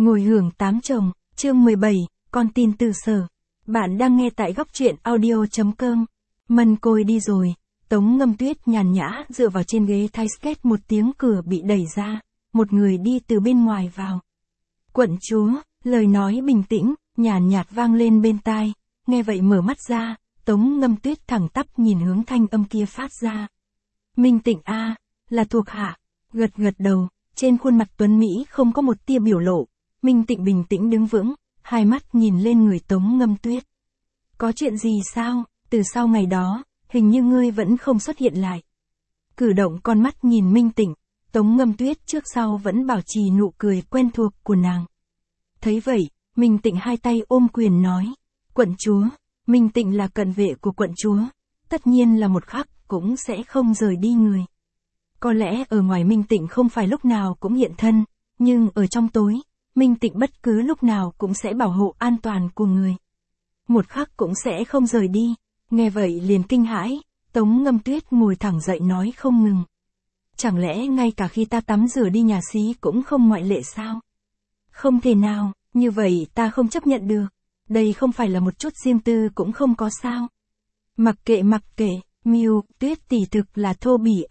Ngồi hưởng tám chồng, chương 17, con tin từ Sở. Bạn đang nghe tại góc truyện audio.com. Mân Côi đi rồi, Tống Ngâm Tuyết nhàn nhã dựa vào trên ghế thay skate, một tiếng cửa bị đẩy ra, một người đi từ bên ngoài vào. Quận chúa, lời nói bình tĩnh, nhàn nhạt vang lên bên tai, nghe vậy mở mắt ra, Tống Ngâm Tuyết thẳng tắp nhìn hướng thanh âm kia phát ra. Minh Tịnh a, là thuộc hạ, gật đầu, trên khuôn mặt tuấn Mỹ không có một tia biểu lộ. Minh Tịnh bình tĩnh đứng vững, hai mắt nhìn lên người Tống Ngâm Tuyết. Có chuyện gì sao, từ sau ngày đó, hình như ngươi vẫn không xuất hiện lại. Cử động con mắt nhìn Minh Tịnh, Tống Ngâm Tuyết trước sau vẫn bảo trì nụ cười quen thuộc của nàng. Thấy vậy, Minh Tịnh hai tay ôm quyền nói, quận chúa, Minh Tịnh là cận vệ của quận chúa, tất nhiên là một khắc cũng sẽ không rời đi người. Có lẽ ở ngoài Minh Tịnh không phải lúc nào cũng hiện thân, nhưng ở trong tối, Minh Tịnh bất cứ lúc nào cũng sẽ bảo hộ an toàn của người. Một khắc cũng sẽ không rời đi. Nghe vậy liền kinh hãi, Tống Ngâm Tuyết ngồi thẳng dậy nói không ngừng. Chẳng lẽ ngay cả khi ta tắm rửa đi nhà xí cũng không ngoại lệ sao? Không thể nào, như vậy ta không chấp nhận được. Đây không phải là một chút riêng tư cũng không có sao. Mặc kệ, Miu, Tuyết tỷ thực là thô bỉ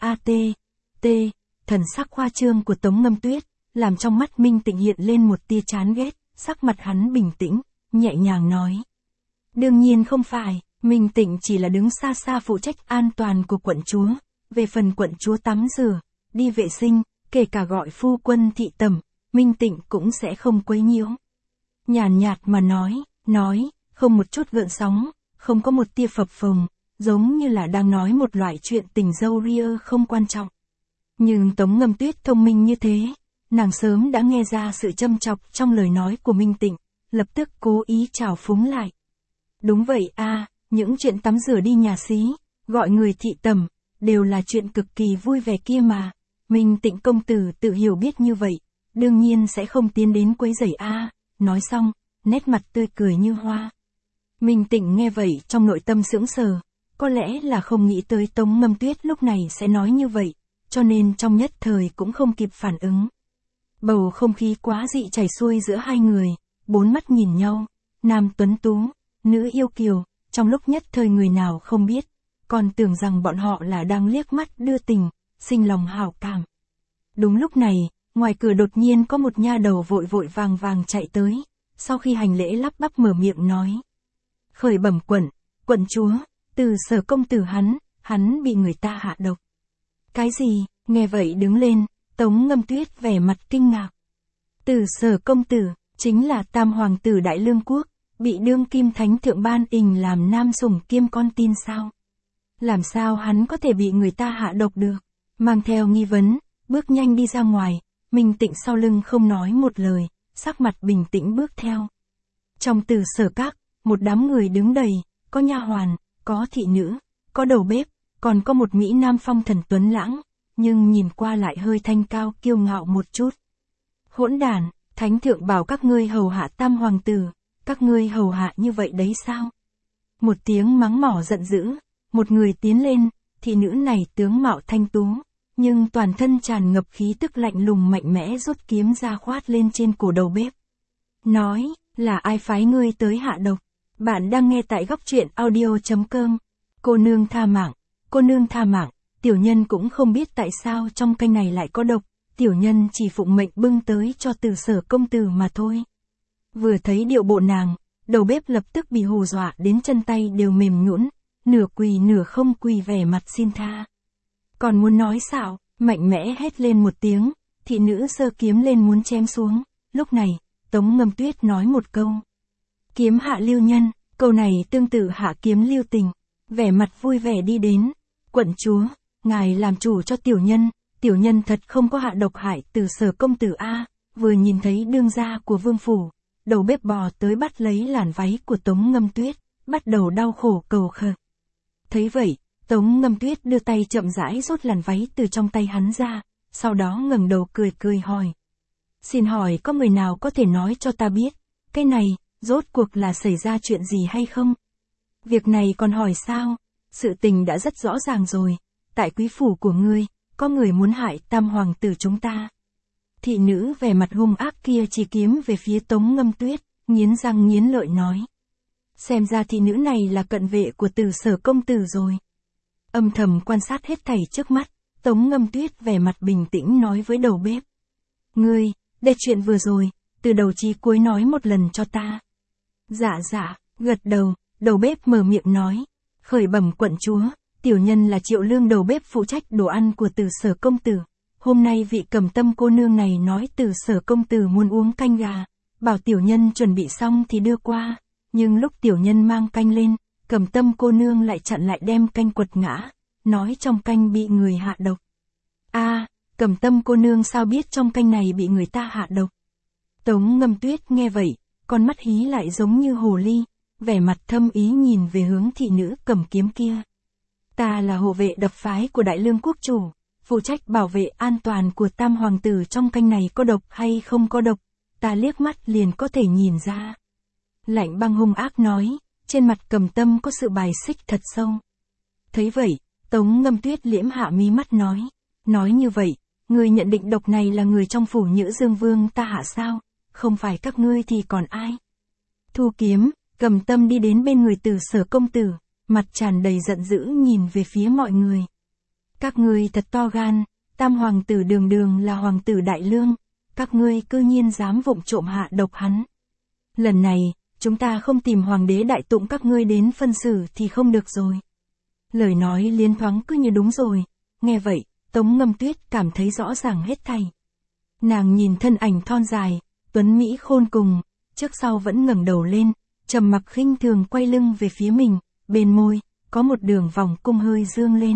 thần sắc khoa trương của Tống Ngâm Tuyết, làm trong mắt Minh Tịnh hiện lên một tia chán ghét, sắc mặt hắn bình tĩnh, nhẹ nhàng nói. Đương nhiên không phải, Minh Tịnh chỉ là đứng xa xa phụ trách an toàn của quận chúa, về phần quận chúa tắm rửa, đi vệ sinh, kể cả gọi phu quân thị tẩm, Minh Tịnh cũng sẽ không quấy nhiễu. Nhàn nhạt mà nói, không một chút gợn sóng, không có một tia phập phồng, giống như là đang nói một loại chuyện tình dâu ria không quan trọng. Nhưng Tống Ngâm Tuyết thông minh như thế, nàng sớm đã nghe ra sự châm chọc trong lời nói của Minh Tịnh, lập tức cố ý trào phúng lại. Đúng vậy a, những chuyện tắm rửa đi nhà xí, gọi người thị tẩm, đều là chuyện cực kỳ vui vẻ kia mà. Minh Tịnh công tử tự hiểu biết như vậy, đương nhiên sẽ không tiến đến quấy rầy a. Nói xong, nét mặt tươi cười như hoa. Minh Tịnh nghe vậy trong nội tâm sững sờ, có lẽ là không nghĩ tới Tống Ngâm Tuyết lúc này sẽ nói như vậy, cho nên trong nhất thời cũng không kịp phản ứng. Bầu không khí quá dị chảy xuôi giữa hai người, bốn mắt nhìn nhau, nam tuấn tú, nữ yêu kiều, trong lúc nhất thời người nào không biết, còn tưởng rằng bọn họ là đang liếc mắt đưa tình, sinh lòng hảo cảm. Đúng lúc này, ngoài cửa đột nhiên có một nha đầu vội vàng chạy tới, sau khi hành lễ lắp bắp mở miệng nói. Khởi bẩm quận chúa, từ Sở công tử hắn bị người ta hạ độc. Cái gì, nghe vậy đứng lên, Tống Ngâm Tuyết vẻ mặt kinh ngạc. Từ Sở công tử, chính là tam hoàng tử Đại Lương Quốc, bị đương kim thánh thượng ban ình làm nam sủng kiêm con tin sao? Làm sao hắn có thể bị người ta hạ độc được? Mang theo nghi vấn, bước nhanh đi ra ngoài, Minh Tịnh sau lưng không nói một lời, sắc mặt bình tĩnh bước theo. Trong Từ Sở các, một đám người đứng đầy, có nha hoàn, có thị nữ, có đầu bếp, còn có một mỹ nam phong thần tuấn lãng, nhưng nhìn qua lại hơi thanh cao kiêu ngạo một chút. Hỗn đản, thánh thượng bảo các ngươi hầu hạ tam hoàng tử, các ngươi hầu hạ như vậy đấy sao? Một tiếng mắng mỏ giận dữ, một người tiến lên, thị nữ này tướng mạo thanh tú, nhưng toàn thân tràn ngập khí tức lạnh lùng mạnh mẽ, rút kiếm ra khoát lên trên cổ đầu bếp. Nói, là ai phái ngươi tới hạ độc? Bạn đang nghe tại góc truyện audio.com. Cô nương tha mạng, tiểu nhân cũng không biết tại sao trong canh này lại có độc, tiểu nhân chỉ phụng mệnh bưng tới cho Từ Sở công tử mà thôi. Vừa thấy điệu bộ nàng, đầu bếp lập tức bị hù dọa đến chân tay đều mềm nhũn, nửa quỳ nửa không quỳ vẻ mặt xin tha. Còn muốn nói xạo, mạnh mẽ hét lên một tiếng, thị nữ giơ kiếm lên muốn chém xuống, lúc này, Tống Ngâm Tuyết nói một câu. Kiếm hạ lưu nhân, câu này tương tự hạ kiếm lưu tình, vẻ mặt vui vẻ đi đến. Quận chúa, ngài làm chủ cho tiểu nhân thật không có hạ độc hại Từ Sở công tử a. Vừa nhìn thấy đương gia của vương phủ, đầu bếp bò tới bắt lấy làn váy của Tống Ngâm Tuyết, bắt đầu đau khổ cầu khẩn. Thấy vậy, Tống Ngâm Tuyết đưa tay chậm rãi rút làn váy từ trong tay hắn ra, sau đó ngẩng đầu cười hỏi. Xin hỏi có người nào có thể nói cho ta biết, cái này, rốt cuộc là xảy ra chuyện gì hay không? Việc này còn hỏi sao? Sự tình đã rất rõ ràng rồi, tại quý phủ của ngươi, có người muốn hại tam hoàng tử chúng ta. Thị nữ vẻ mặt hung ác kia chỉ kiếm về phía Tống Ngâm Tuyết, nghiến răng nghiến lợi nói. Xem ra thị nữ này là cận vệ của Từ Sở công tử rồi. Âm thầm quan sát hết thảy trước mắt, Tống Ngâm Tuyết vẻ mặt bình tĩnh nói với đầu bếp. Ngươi, để chuyện vừa rồi, từ đầu chí cuối nói một lần cho ta. Dạ, gật đầu, đầu bếp mở miệng nói. Khởi bẩm quận chúa, tiểu nhân là Triệu Lương đầu bếp phụ trách đồ ăn của Từ Sở công tử. Hôm nay vị Cẩm Tâm cô nương này nói Từ Sở công tử muốn uống canh gà, bảo tiểu nhân chuẩn bị xong thì đưa qua. Nhưng lúc tiểu nhân mang canh lên, Cẩm Tâm cô nương lại chặn lại đem canh quật ngã, nói trong canh bị người hạ độc. Cẩm Tâm cô nương sao biết trong canh này bị người ta hạ độc? Tống Ngâm Tuyết nghe vậy, con mắt hí lại giống như hồ ly, vẻ mặt thâm ý nhìn về hướng thị nữ cầm kiếm kia. Ta là hộ vệ đập phái của Đại Lương quốc chủ, phụ trách bảo vệ an toàn của Tam hoàng tử, trong canh này có độc hay không có độc, ta liếc mắt liền có thể nhìn ra. Lạnh băng hung ác nói, trên mặt Cẩm Tâm có sự bài xích thật sâu. Thấy vậy, Tống Ngâm Tuyết liễm hạ mí mắt nói như vậy, người nhận định độc này là người trong phủ Nhữ Dương Vương ta hạ sao, không phải các ngươi thì còn ai? Thu kiếm, Cẩm Tâm đi đến bên người Từ Sở công tử, mặt tràn đầy giận dữ nhìn về phía mọi người. Các ngươi thật to gan, Tam hoàng tử đường đường là hoàng tử Đại Lương, các ngươi cư nhiên dám vụng trộm hạ độc hắn. Lần này, chúng ta không tìm hoàng đế đại tụng các ngươi đến phân xử thì không được rồi. Lời nói liên thoáng cứ như đúng rồi, nghe vậy, Tống Ngâm Tuyết cảm thấy rõ ràng hết thảy. Nàng nhìn thân ảnh thon dài, tuấn mỹ khôn cùng, trước sau vẫn ngẩng đầu lên, trầm mặc khinh thường quay lưng về phía mình, bên môi, có một đường vòng cung hơi dương lên.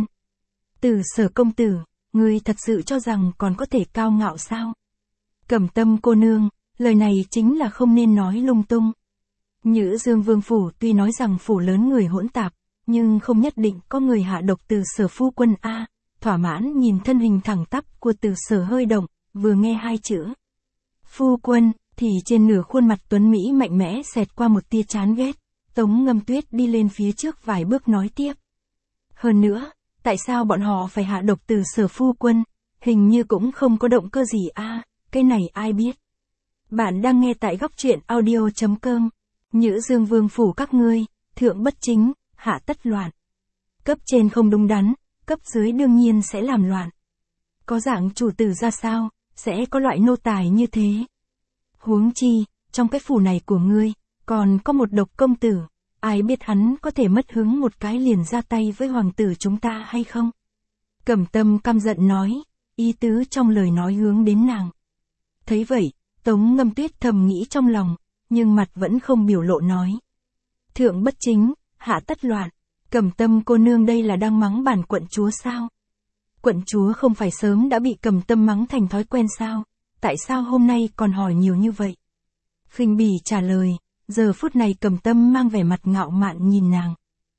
Từ Sở công tử, ngươi thật sự cho rằng còn có thể cao ngạo sao? Cẩm Tâm cô nương, lời này chính là không nên nói lung tung. Nhữ Dương Vương phủ tuy nói rằng phủ lớn người hỗn tạp, nhưng không nhất định có người hạ độc Từ Sở phu quân a. Thỏa mãn nhìn thân hình thẳng tắp của Từ Sở hơi động, vừa nghe hai chữ phu quân, thì trên nửa khuôn mặt tuấn mỹ mạnh mẽ xẹt qua một tia chán ghét. Tống Ngâm Tuyết đi lên phía trước vài bước nói tiếp. Hơn nữa, tại sao bọn họ phải hạ độc Từ Sở phu quân, hình như cũng không có động cơ gì a, cái này ai biết. Bạn đang nghe tại góc truyện audio.com. Nhữ Dương Vương phủ các ngươi, thượng bất chính, hạ tất loạn. Cấp trên không đúng đắn, cấp dưới đương nhiên sẽ làm loạn. Có dạng chủ tử ra sao, sẽ có loại nô tài như thế. Huống chi, trong cái phủ này của ngươi, còn có một độc công tử, ai biết hắn có thể mất hứng một cái liền ra tay với hoàng tử chúng ta hay không? Cẩm Tâm căm giận nói, ý tứ trong lời nói hướng đến nàng. Thấy vậy, Tống Ngâm Tuyết thầm nghĩ trong lòng, nhưng mặt vẫn không biểu lộ nói. Thượng bất chính, hạ tất loạn. Cẩm Tâm cô nương đây là đang mắng bản quận chúa sao? Quận chúa không phải sớm đã bị Cẩm Tâm mắng thành thói quen sao? Tại sao hôm nay còn hỏi nhiều như vậy? Khinh bỉ trả lời, giờ phút này Cẩm Tâm mang vẻ mặt ngạo mạn nhìn nàng.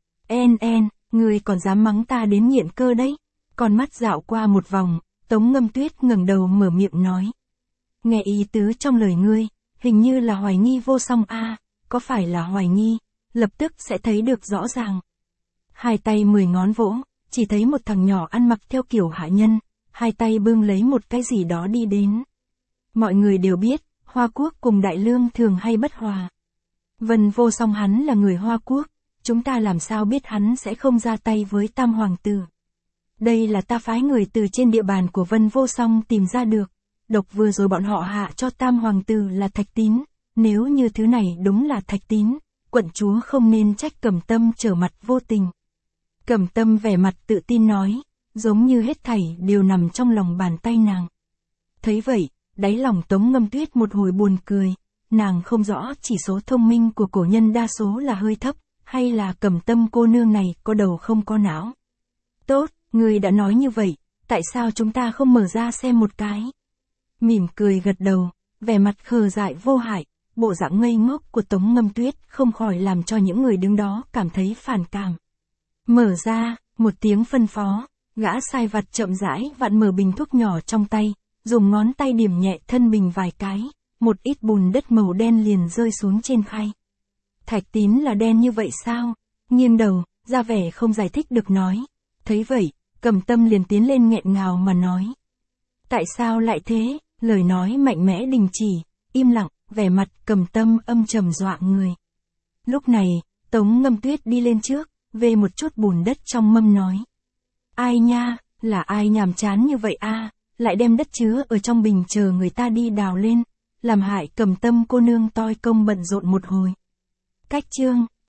Ngươi còn dám mắng ta đến nghiện cơ đấy. Con mắt dạo qua một vòng, Tống Ngâm Tuyết ngẩng đầu mở miệng nói. Nghe ý tứ trong lời ngươi, hình như là hoài nghi vô song a, có phải là hoài nghi, lập tức sẽ thấy được rõ ràng. Hai tay 10 ngón vỗ, chỉ thấy một thằng nhỏ ăn mặc theo kiểu hạ nhân, hai tay bưng lấy một cái gì đó đi đến. Mọi người đều biết, Hoa Quốc cùng Đại Lương thường hay bất hòa. Vân Vô Song hắn là người Hoa Quốc, chúng ta làm sao biết hắn sẽ không ra tay với Tam hoàng tử. Đây là ta phái người từ trên địa bàn của Vân Vô Song tìm ra được. Độc vừa rồi bọn họ hạ cho Tam hoàng tử là Thạch Tín, nếu như thứ này đúng là Thạch Tín, quận chúa không nên trách Cẩm Tâm trở mặt vô tình. Cẩm Tâm vẻ mặt tự tin nói, giống như hết thảy đều nằm trong lòng bàn tay nàng. Thấy vậy, đáy lòng Tống Ngâm Tuyết một hồi buồn cười, nàng không rõ chỉ số thông minh của cổ nhân đa số là hơi thấp, hay là Cẩm Tâm cô nương này có đầu không có não. Tốt, người đã nói như vậy, tại sao chúng ta không mở ra xem một cái? Mỉm cười gật đầu, vẻ mặt khờ dại vô hại, bộ dạng ngây ngốc của Tống Ngâm Tuyết không khỏi làm cho những người đứng đó cảm thấy phản cảm. Mở ra, một tiếng phân phó, gã sai vặt chậm rãi vặn mở bình thuốc nhỏ trong tay, dùng ngón tay điểm nhẹ thân bình vài cái, một ít bùn đất màu đen liền rơi xuống trên khay. Thạch Tín là đen như vậy sao? Nghiêng đầu, ra vẻ không giải thích được nói. Thấy vậy, Cẩm Tâm liền tiến lên nghẹn ngào mà nói. Tại sao lại thế? Lời nói mạnh mẽ đình chỉ, im lặng, vẻ mặt Cầm Tâm âm trầm dọa người. Lúc này, Tống Ngâm Tuyết đi lên trước, về một chút bùn đất trong mâm nói. Ai nha, là ai nhàm chán như vậy a, lại đem đất chứa ở trong bình chờ người ta đi đào lên, làm hại Cầm Tâm cô nương toi công bận rộn một hồi. Cách chương